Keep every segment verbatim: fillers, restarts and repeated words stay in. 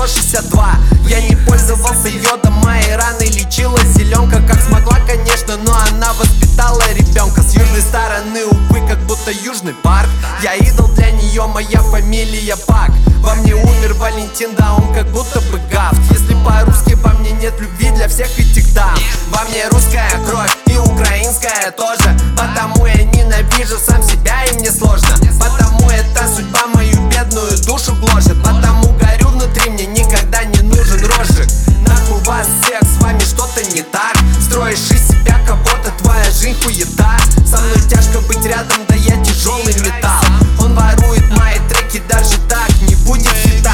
шестьдесят два. Я не пользовался йодом, мои раны лечила зеленка. Как смогла, конечно, но она воспитала ребенка. С южной стороны, увы, как будто южный парк. Я идол для нее, моя фамилия Пак. Во мне умер Валентин, да он как будто бы гафт. Если по-русски во мне нет любви для всех этих дам. Во мне русская кровь и украинская тоже. Потому я ненавижу сам себя и мне сложно. Потому эта судьба мою бедную душу гложет. Потому горю внутри, мне никогда не нужен розжиг. Нахуй вас всех, с вами что-то не так. Строишь из себя кого-то, твоя жизнь хуета. Со мной тяжко быть рядом, да я тяжелый металл. Он ворует мои треки, даже так не будет хита.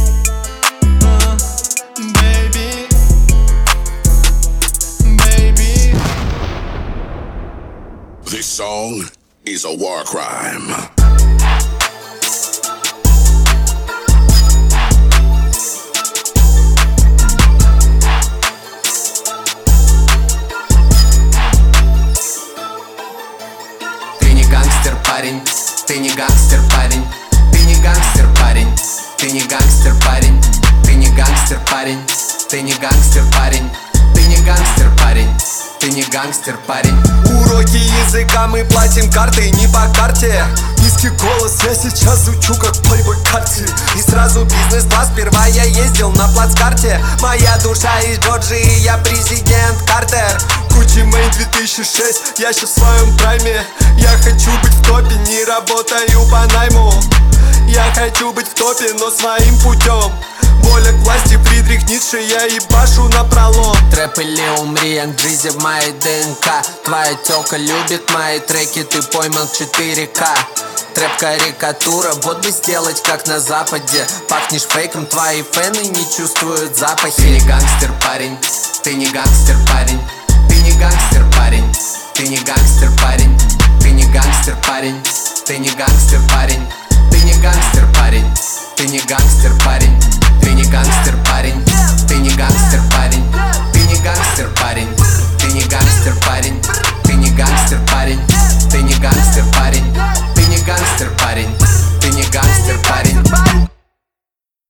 Baby, baby. This song is a war crime. Ты не гангстер, парень, ты не гангстер, парень. Ты не гангстер, парень, ты не гангстер, парень. Ты не гангстер, парень, ты не гангстер, парень. Ты не гангстер, парень, ты не гангстер, парень. Уроки языка мы платим картой, не по карте. Низкий голос я сейчас звучу как плейбой карте. И сразу бизнес-класс, сперва я ездил на плацкарте. Моя душа из Джорджии, я президент Картер. Гуччи Мэйн две тысячи шесть, я щас в своем прайме. Я хочу быть в топе, не работаю по найму. Я хочу быть в топе, но своим путем. Воля к власти, Фридрих Ницше, я ебашу напролом. Трэп или умри, Янг Джизи в моей ДНК. Твоя тёлка любит мои треки, ты пойман четыре ка. Трэп-карикатура, вот бы сделать как на западе. Пахнешь фейком, твои фэны не чувствуют запахи. Ты не гангстер, парень, ты не гангстер, парень. Ты не гангстер, парень, ты не гангстер, парень. Ты не гангстер, парень, ты не гангстер, парень. Ты не гангстер, парень, ты не гангстер, парень.